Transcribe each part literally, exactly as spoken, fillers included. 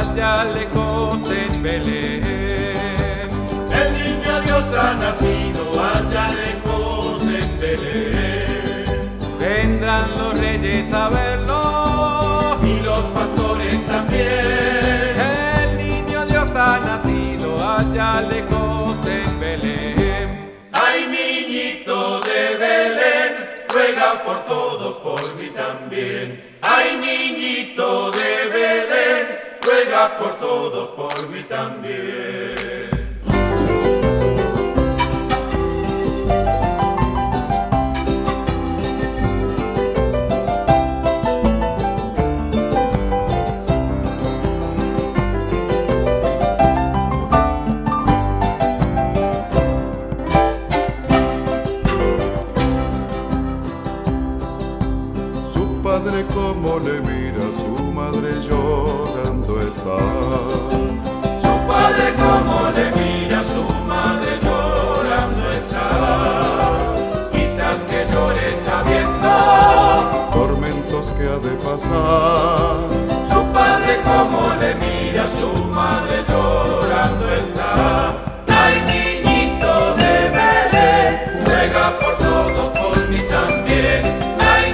allá lejos en Belén. El niño Dios ha nacido allá lejos en Belén. Vendrán los reyes a verlo y los pastores también. El niño Dios ha nacido allá lejos en Belén. Ay, niñito de Belén, ruega por todos, por mí también. Ay, niñito de Belén, ruega por todos, por mí también. Padre como le mira, su madre llorando está. Su padre como le mira, su madre llorando está. Quizás que llore sabiendo tormentos que ha de pasar. Su padre como le mira, su madre llorando está. Ay, niñito de Belén, ruega por todos, por mí también.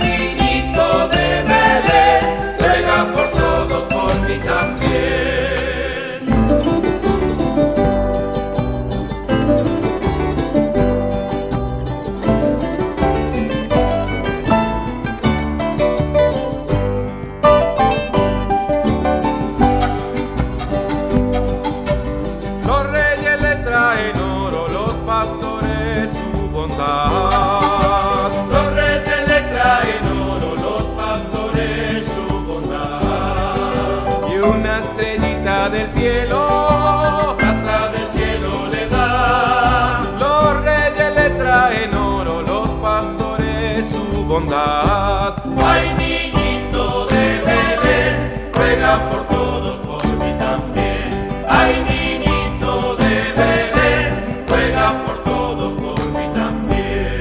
Los reyes le traen oro, los pastores su bondad. Y una estrellita del cielo, plata del cielo le da. los reyes le traen oro, los pastores su bondad. Ay, niñito de Belén, ruega por todos, por mí también. Ay, niñito de Belén, ruega por todos, por mí también.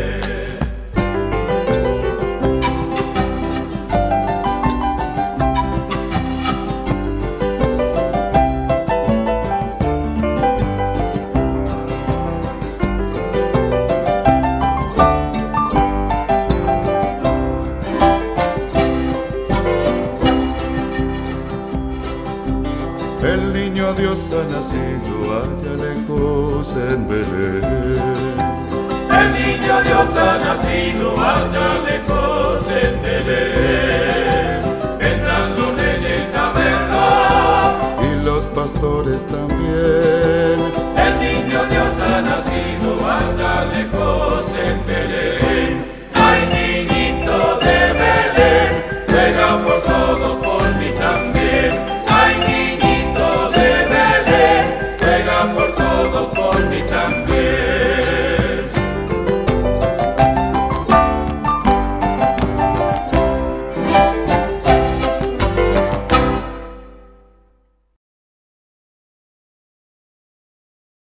El niño Dios ha nacido allá lejos en Belén. El niño Dios ha nacido allá lejos en Belén.